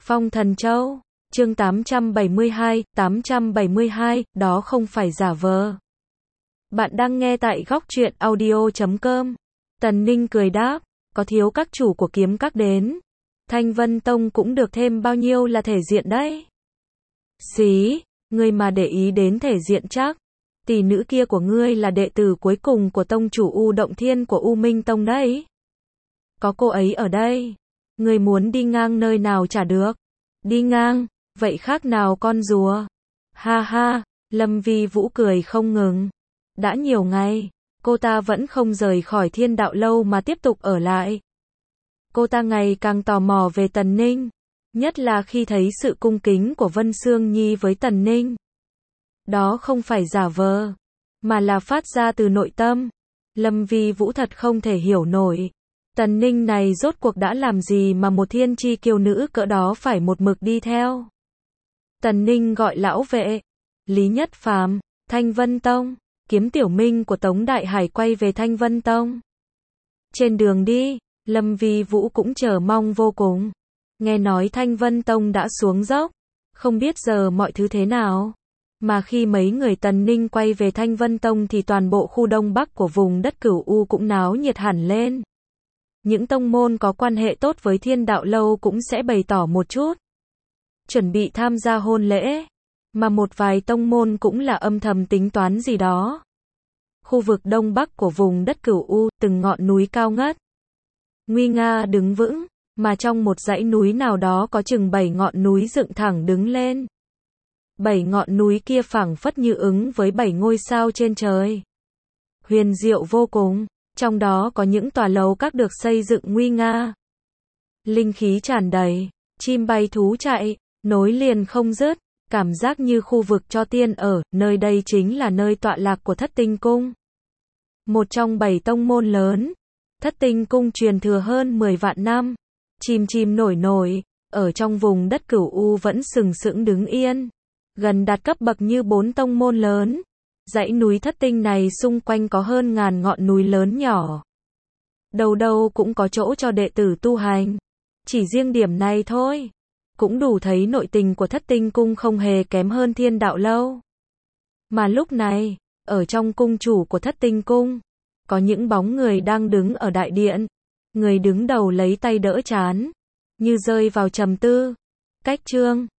Phong Thần Châu, chương 872, đó không phải giả vờ. Bạn đang nghe tại góc truyện audio.com. Tần Ninh cười đáp, có thiếu các chủ của kiếm các đến. Thanh Vân Tông cũng được thêm bao nhiêu là thể diện đấy. Xí, ngươi mà để ý đến thể diện chắc. Tỷ nữ kia của ngươi là đệ tử cuối cùng của tông chủ U Động Thiên của U Minh Tông đấy. Có cô ấy ở đây. Ngươi muốn đi ngang nơi nào chả được. Đi ngang, vậy khác nào con rùa. Ha ha, Lâm Vi Vũ cười không ngừng. Đã nhiều ngày, cô ta vẫn không rời khỏi Thiên Đạo Lâu mà tiếp tục ở lại. Cô ta ngày càng tò mò về Tần Ninh, nhất là khi thấy sự cung kính của Vân Sương Nhi với Tần Ninh. Đó không phải giả vờ, mà là phát ra từ nội tâm. Lâm Vi Vũ thật không thể hiểu nổi. Tần Ninh này rốt cuộc đã làm gì mà một thiên chi kiêu nữ cỡ đó phải một mực đi theo. Tần Ninh gọi lão vệ, Lý Nhất Phàm, Thanh Vân Tông, Kiếm Tiểu Minh của Tống Đại Hải quay về Thanh Vân Tông. Trên đường đi, Lâm Vi Vũ cũng chờ mong vô cùng. Nghe nói Thanh Vân Tông đã xuống dốc, không biết giờ mọi thứ thế nào. Mà khi mấy người Tần Ninh quay về Thanh Vân Tông thì toàn bộ khu Đông Bắc của vùng đất Cửu U cũng náo nhiệt hẳn lên. Những tông môn có quan hệ tốt với Thiên Đạo Lâu cũng sẽ bày tỏ một chút, chuẩn bị tham gia hôn lễ, mà một vài tông môn cũng là âm thầm tính toán gì đó. Khu vực Đông Bắc của vùng đất Cửu U, từng ngọn núi cao ngất, nguy nga đứng vững, mà trong một dãy núi nào đó có chừng 7 ngọn núi dựng thẳng đứng lên. 7 ngọn núi kia phảng phất như ứng với 7 ngôi sao trên trời. Huyền diệu vô cùng. Trong đó có những tòa lầu các được xây dựng nguy nga. Linh khí tràn đầy, chim bay thú chạy, nối liền không dứt, cảm giác như khu vực cho tiên ở, nơi đây chính là nơi tọa lạc của Thất Tinh Cung. Một trong 7 tông môn lớn, Thất Tinh Cung truyền thừa hơn 10 vạn năm, chim chim nổi nổi, ở trong vùng đất Cửu U vẫn sừng sững đứng yên, gần đạt cấp bậc như 4 tông môn lớn. Dãy núi Thất Tinh này xung quanh có hơn ngàn ngọn núi lớn nhỏ. Đâu đâu cũng có chỗ cho đệ tử tu hành. Chỉ riêng điểm này thôi, cũng đủ thấy nội tình của Thất Tinh Cung không hề kém hơn Thiên Đạo Lâu. Mà lúc này, ở trong cung chủ của Thất Tinh Cung, có những bóng người đang đứng ở đại điện. Người đứng đầu lấy tay đỡ trán, như rơi vào trầm tư. Cách Trương,